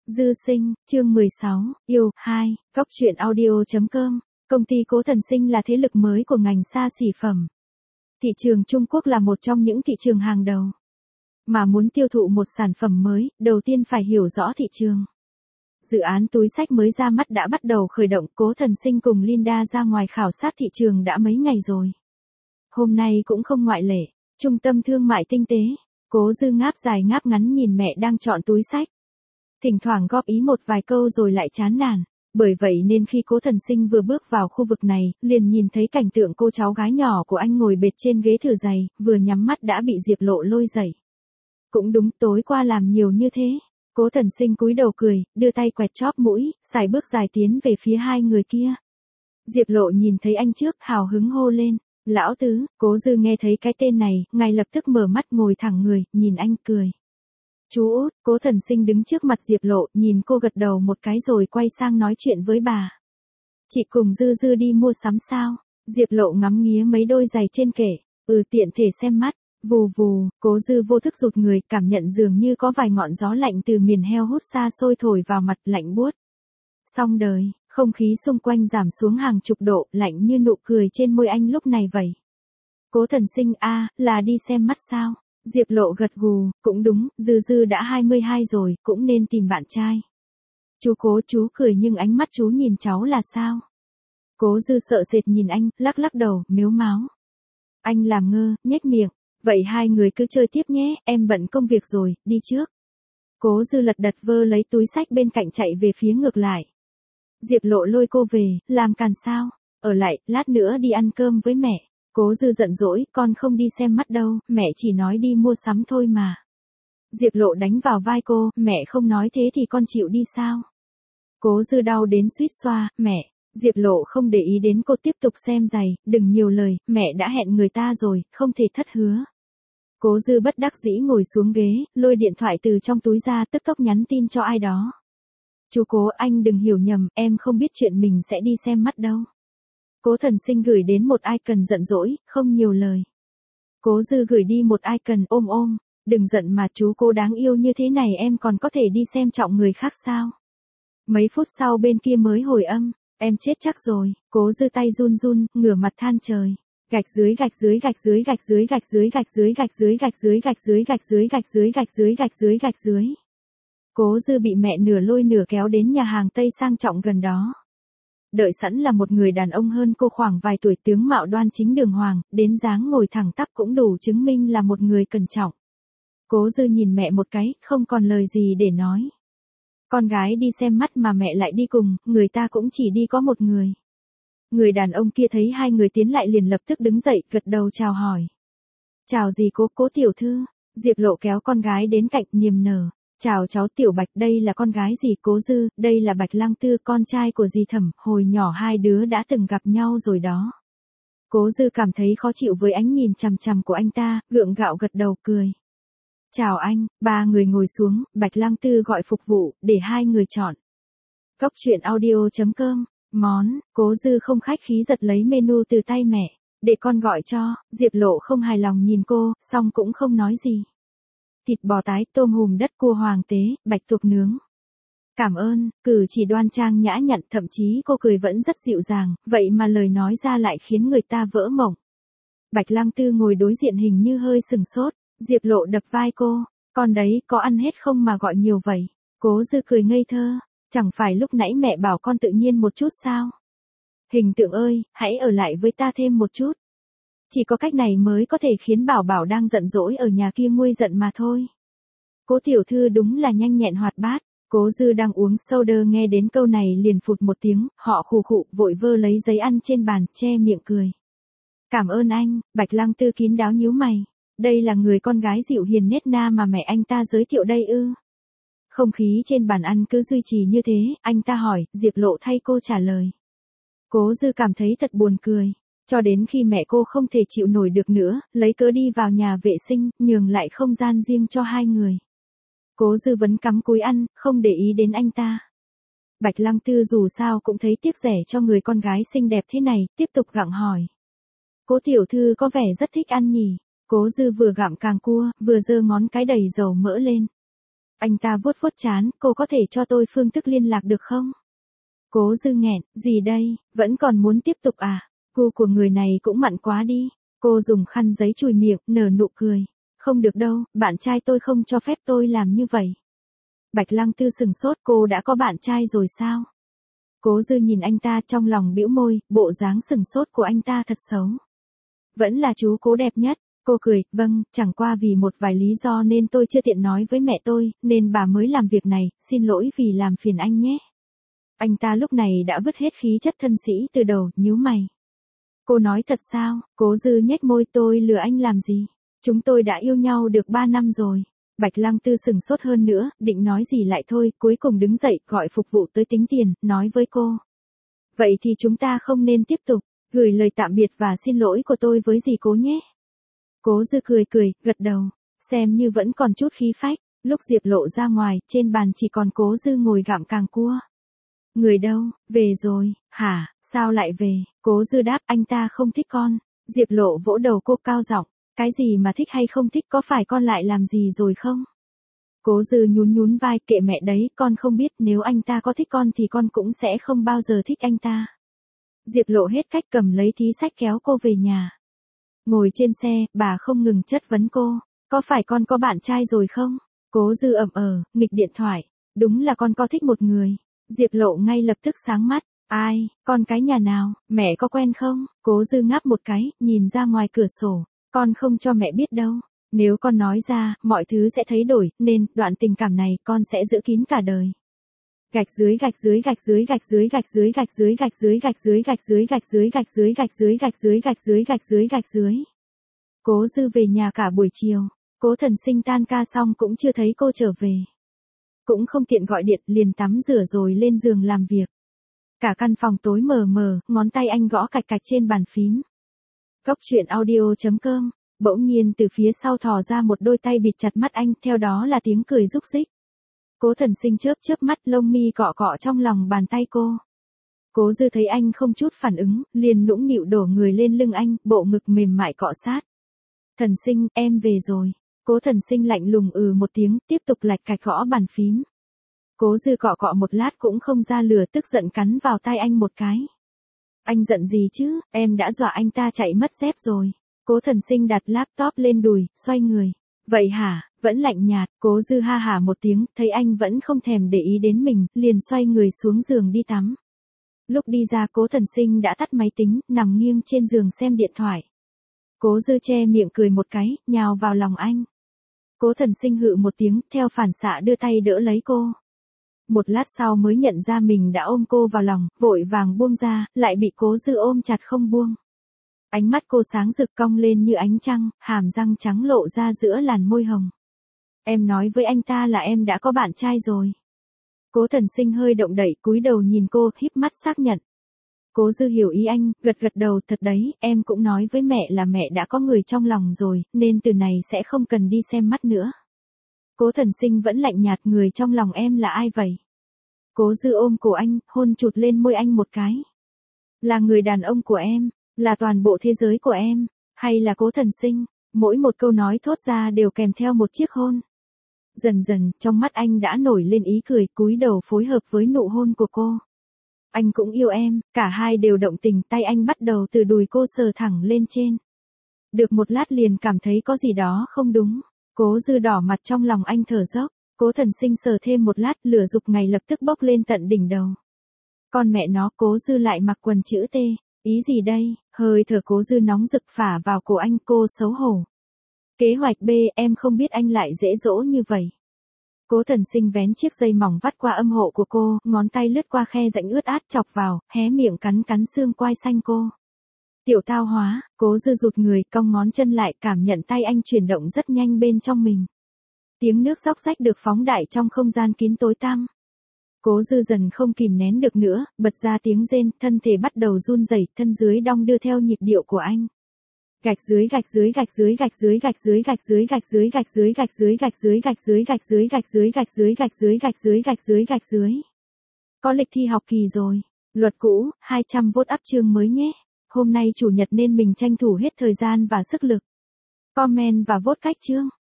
Dư sinh, chương 16, yêu, 2, góc truyện audio.com, công ty Cố Thần Sinh là thế lực mới của ngành xa xỉ phẩm. Thị trường Trung Quốc là một trong những thị trường hàng đầu. Mà muốn tiêu thụ một sản phẩm mới, đầu tiên phải hiểu rõ thị trường. Dự án túi xách mới ra mắt đã bắt đầu khởi động, Cố Thần Sinh cùng Linda ra ngoài khảo sát thị trường đã mấy ngày rồi. Hôm nay cũng không ngoại lệ, trung tâm thương mại tinh tế, Cố Dư ngáp dài ngáp ngắn nhìn mẹ đang chọn túi xách. Thỉnh thoảng góp ý một vài câu rồi lại chán nản. Bởi vậy nên khi Cố Thần Sinh vừa bước vào khu vực này, liền nhìn thấy cảnh tượng cô cháu gái nhỏ của anh ngồi bệt trên ghế thử giày, vừa nhắm mắt đã bị Diệp Lộ lôi dậy. Cũng đúng, tối qua làm nhiều như thế. Cố Thần Sinh cúi đầu cười, đưa tay quẹt chóp mũi, sải bước dài tiến về phía hai người kia. Diệp Lộ nhìn thấy anh trước, hào hứng hô lên, lão tứ. Cố Dư nghe thấy cái tên này, ngay lập tức mở mắt ngồi thẳng người, nhìn anh cười. Chú út. Cố Thần Sinh đứng trước mặt Diệp Lộ, nhìn cô gật đầu một cái rồi quay sang nói chuyện với bà. Chị cùng Dư Dư đi mua sắm sao? Diệp Lộ ngắm nghía mấy đôi giày trên kệ, tiện thể xem mắt. Vù vù, Cố Dư vô thức rụt người, cảm nhận dường như có vài ngọn gió lạnh từ miền heo hút xa xôi thổi vào mặt, lạnh buốt. Xong đời, không khí xung quanh giảm xuống hàng chục độ, lạnh như nụ cười trên môi anh lúc này vậy. Cố Thần Sinh, là đi xem mắt sao? Diệp Lộ gật gù, cũng đúng, Dư Dư đã 22 rồi, cũng nên tìm bạn trai. Chú Cố, chú cười nhưng ánh mắt chú nhìn cháu là sao? Cố Dư sợ sệt nhìn anh, lắc lắc đầu, mếu máo. Anh làm ngơ, nhếch miệng. Vậy hai người cứ chơi tiếp nhé, em bận công việc rồi, đi trước. Cố Dư lật đật vơ lấy túi xách bên cạnh chạy về phía ngược lại. Diệp Lộ lôi cô về, làm càn sao? Ở lại, lát nữa đi ăn cơm với mẹ. Cố Dư giận dỗi, con không đi xem mắt đâu, mẹ chỉ nói đi mua sắm thôi mà. Diệp Lộ đánh vào vai cô, mẹ không nói thế thì con chịu đi sao? Cố Dư đau đến suýt xoa, mẹ. Diệp Lộ không để ý đến cô, tiếp tục xem giày, đừng nhiều lời, mẹ đã hẹn người ta rồi, không thể thất hứa. Cố Dư bất đắc dĩ ngồi xuống ghế, lôi điện thoại từ trong túi ra, tức tốc nhắn tin cho ai đó. Chú Cố, anh đừng hiểu nhầm, em không biết chuyện mình sẽ đi xem mắt đâu. Cố Thần Sinh gửi đến một icon giận dỗi, không nhiều lời. Cố Dư gửi đi một icon ôm, đừng giận mà chú Cố đáng yêu như thế này em còn có thể đi xem trọng người khác sao? Mấy phút sau bên kia mới hồi âm, em chết chắc rồi. Cố Dư tay run run, ngửa mặt than trời. Gạch dưới gạch dưới gạch dưới gạch dưới gạch dưới gạch dưới gạch dưới gạch dưới gạch dưới gạch dưới gạch dưới gạch dưới gạch dưới gạch dưới. Cố Dư bị mẹ nửa lôi nửa kéo đến nhà hàng Tây sang trọng gần đó. Đợi sẵn là một người đàn ông hơn cô khoảng vài tuổi, tướng mạo đoan chính đường hoàng, đến dáng ngồi thẳng tắp cũng đủ chứng minh là một người cẩn trọng. Cố Dư nhìn mẹ một cái, không còn lời gì để nói. Con gái đi xem mắt mà mẹ lại đi cùng, người ta cũng chỉ đi có một người. Người đàn ông kia thấy hai người tiến lại liền lập tức đứng dậy, gật đầu chào hỏi. Chào gì Cố tiểu thư? Diệp Lộ kéo con gái đến cạnh, niềm nở. Chào cháu Tiểu Bạch, đây là con gái dì Cố Dư, đây là Bạch Lăng Tư, con trai của dì Thẩm, hồi nhỏ hai đứa đã từng gặp nhau rồi đó. Cố Dư cảm thấy khó chịu với ánh nhìn chằm chằm của anh ta, gượng gạo gật đầu cười. Chào anh. Ba người ngồi xuống, Bạch Lăng Tư gọi phục vụ, để hai người chọn. Góc truyện audio.com, món. Cố Dư không khách khí giật lấy menu từ tay mẹ, để con gọi cho. Diệp Lộ không hài lòng nhìn cô, xong cũng không nói gì. Thịt bò tái, tôm hùm đất, cua hoàng tế, bạch tuộc nướng. Cảm ơn. Cử chỉ đoan trang nhã nhặn, thậm chí cô cười vẫn rất dịu dàng, vậy mà lời nói ra lại khiến người ta vỡ mộng. Bạch Lăng Tư ngồi đối diện hình như hơi sừng sốt. Diệp Lộ đập vai cô, con đấy có ăn hết không mà gọi nhiều vậy? Cố Dư cười ngây thơ, chẳng phải lúc nãy mẹ bảo con tự nhiên một chút sao? Hình tượng ơi, hãy ở lại với ta thêm một chút. Chỉ có cách này mới có thể khiến Bảo Bảo đang giận dỗi ở nhà kia nguôi giận mà thôi. Cố tiểu thư đúng là nhanh nhẹn hoạt bát. Cố Dư đang uống soda nghe đến câu này liền phụt một tiếng, họ khụ khụ, vội vơ lấy giấy ăn trên bàn, che miệng cười. Cảm ơn anh. Bạch Lăng Tư kín đáo nhíu mày. Đây là người con gái dịu hiền nết na mà mẹ anh ta giới thiệu đây ư? Không khí trên bàn ăn cứ duy trì như thế, anh ta hỏi, Diệp Lộ thay cô trả lời. Cố Dư cảm thấy thật buồn cười, cho đến khi mẹ cô không thể chịu nổi được nữa, lấy cớ đi vào nhà vệ sinh, nhường lại không gian riêng cho hai người. Cố Dư vẫn cắm cúi ăn, không để ý đến anh ta. Bạch Lăng Tư dù sao cũng thấy tiếc rẻ cho người con gái xinh đẹp thế này, tiếp tục gặng hỏi. Cố tiểu thư có vẻ rất thích ăn nhỉ? Cố Dư vừa gặm càng cua, vừa giơ ngón cái đầy dầu mỡ lên. Anh ta vuốt vuốt trán, cô có thể cho tôi phương thức liên lạc được không? Cố Dư nghẹn, gì đây, vẫn còn muốn tiếp tục à? Gu của người này cũng mặn quá đi. Cô dùng khăn giấy chùi miệng, nở nụ cười. Không được đâu, bạn trai tôi không cho phép tôi làm như vậy. Bạch Lăng Tư sừng sốt, cô đã có bạn trai rồi sao? Cố Dư nhìn anh ta trong lòng bĩu môi, bộ dáng sừng sốt của anh ta thật xấu. Vẫn là chú Cố đẹp nhất. Cô cười, vâng, chẳng qua vì một vài lý do nên tôi chưa tiện nói với mẹ tôi, nên bà mới làm việc này, xin lỗi vì làm phiền anh nhé. Anh ta lúc này đã vứt hết khí chất thân sĩ từ đầu, nhíu mày. Cô nói thật sao? Cố Dư nhếch môi, tôi lừa anh làm gì? Chúng tôi đã yêu nhau được 3 năm rồi. Bạch Lăng Tư sừng sốt hơn nữa, định nói gì lại thôi, cuối cùng đứng dậy, gọi phục vụ tới tính tiền, nói với cô. Vậy thì chúng ta không nên tiếp tục, gửi lời tạm biệt và xin lỗi của tôi với dì Cố nhé. Cố Dư cười cười, gật đầu, xem như vẫn còn chút khí phách. Lúc Diệp Lộ ra ngoài, trên bàn chỉ còn Cố Dư ngồi gặm càng cua. Người đâu, về rồi, hả, sao lại về? Cố Dư đáp, anh ta không thích con. Diệp Lộ vỗ đầu cô cao giọng, cái gì mà thích hay không thích, có phải con lại làm gì rồi không? Cố Dư nhún nhún vai, kệ mẹ đấy, con không biết, nếu anh ta có thích con thì con cũng sẽ không bao giờ thích anh ta. Diệp Lộ hết cách cầm lấy thí sách kéo cô về nhà. Ngồi trên xe, bà không ngừng chất vấn cô, có phải con có bạn trai rồi không? Cố Dư nghịch điện thoại, đúng là con có thích một người. Diệp Lộ ngay lập tức sáng mắt, ai, con cái nhà nào, mẹ có quen không? Cố Dư ngáp một cái, nhìn ra ngoài cửa sổ, con không cho mẹ biết đâu. Nếu con nói ra, mọi thứ sẽ thay đổi, nên, đoạn tình cảm này, con sẽ giữ kín cả đời. Gạch dưới gạch dưới gạch dưới gạch dưới gạch dưới gạch dưới gạch dưới gạch dưới gạch dưới gạch dưới gạch dưới gạch dưới gạch dưới gạch dưới gạch dưới gạch dưới. Cố Dư về nhà cả buổi chiều, Cố Thần Sinh tan ca xong cũng chưa thấy cô trở về. Cũng không tiện gọi điện, liền tắm rửa rồi lên giường làm việc. Cả căn phòng tối mờ mờ, ngón tay anh gõ cạch cạch trên bàn phím. Góc truyện audio.com, bỗng nhiên từ phía sau thò ra một đôi tay bịt chặt mắt anh, theo đó là tiếng cười rúc rích. Cố Thần Sinh chớp chớp mắt, lông mi cọ cọ trong lòng bàn tay cô. Cố Dư thấy anh không chút phản ứng, liền nũng nịu đổ người lên lưng anh, bộ ngực mềm mại cọ sát. Thần Sinh, em về rồi. Cố Thần Sinh lạnh lùng một tiếng, tiếp tục lạch cạch gõ bàn phím. Cố Dư cọ cọ một lát cũng không ra lửa, tức giận cắn vào tai anh một cái. Anh giận gì chứ, em đã dọa anh ta chạy mất dép rồi. Cố Thần Sinh đặt laptop lên đùi, xoay người. Vậy hả, vẫn lạnh nhạt. Cố Dư ha hả một tiếng, thấy anh vẫn không thèm để ý đến mình, liền xoay người xuống giường đi tắm. Lúc đi ra, Cố Thần Sinh đã tắt máy tính, nằm nghiêng trên giường xem điện thoại. Cố Dư che miệng cười một cái, nhào vào lòng anh. Cố Thần Sinh hự một tiếng, theo phản xạ đưa tay đỡ lấy cô. Một lát sau mới nhận ra mình đã ôm cô vào lòng, vội vàng buông ra, lại bị Cố Dư ôm chặt không buông. Ánh mắt cô sáng rực cong lên như ánh trăng, hàm răng trắng lộ ra giữa làn môi hồng. Em nói với anh ta là em đã có bạn trai rồi. Cố Thần Sinh hơi động đậy, cúi đầu nhìn cô, híp mắt xác nhận. Cố Dư hiểu ý anh, gật gật đầu, thật đấy, em cũng nói với mẹ là mẹ đã có người trong lòng rồi, nên từ này sẽ không cần đi xem mắt nữa. Cố Thần Sinh vẫn lạnh nhạt, người trong lòng em là ai vậy? Cố Dư ôm cổ anh, hôn chụt lên môi anh một cái. Là người đàn ông của em, là toàn bộ thế giới của em, hay là Cố Thần Sinh? Mỗi một câu nói thốt ra đều kèm theo một chiếc hôn. Dần dần, trong mắt anh đã nổi lên ý cười, cúi đầu phối hợp với nụ hôn của cô. Anh cũng yêu em, cả hai đều động tình, tay anh bắt đầu từ đùi cô sờ thẳng lên trên. Được một lát liền cảm thấy có gì đó không đúng. Cố Dư đỏ mặt trong lòng anh thở dốc. Cố Thần Sinh sờ thêm một lát, lửa dục ngày lập tức bốc lên tận đỉnh đầu. Con mẹ nó, Cố Dư lại mặc quần chữ T. Ý gì đây? Hơi thở Cố Dư nóng rực phả vào cổ anh, cô xấu hổ. Kế hoạch B, em không biết anh lại dễ dỗ như vậy. Cố Thần Sinh vén chiếc dây mỏng vắt qua âm hộ của cô, ngón tay lướt qua khe rãnh ướt át chọc vào, hé miệng cắn cắn xương quai xanh cô. Tiểu tao hóa, Cố Dư rụt người, cong ngón chân lại, cảm nhận tay anh chuyển động rất nhanh bên trong mình. Tiếng nước róc rách được phóng đại trong không gian kín tối tăm. Cố Dư dần không kìm nén được nữa, bật ra tiếng rên, thân thể bắt đầu run rẩy, thân dưới đong đưa theo nhịp điệu của anh. Gạch dưới gạch dưới gạch dưới gạch dưới gạch dưới gạch dưới gạch dưới gạch dưới gạch dưới gạch dưới gạch dưới gạch dưới gạch dưới gạch dưới gạch dưới gạch dưới gạch dưới gạch dưới. Có lịch thi học kỳ rồi. Luật cũ, 200 vote up chương mới nhé. Hôm nay chủ nhật nên mình tranh thủ hết thời gian và sức lực. Comment và vote cách chương.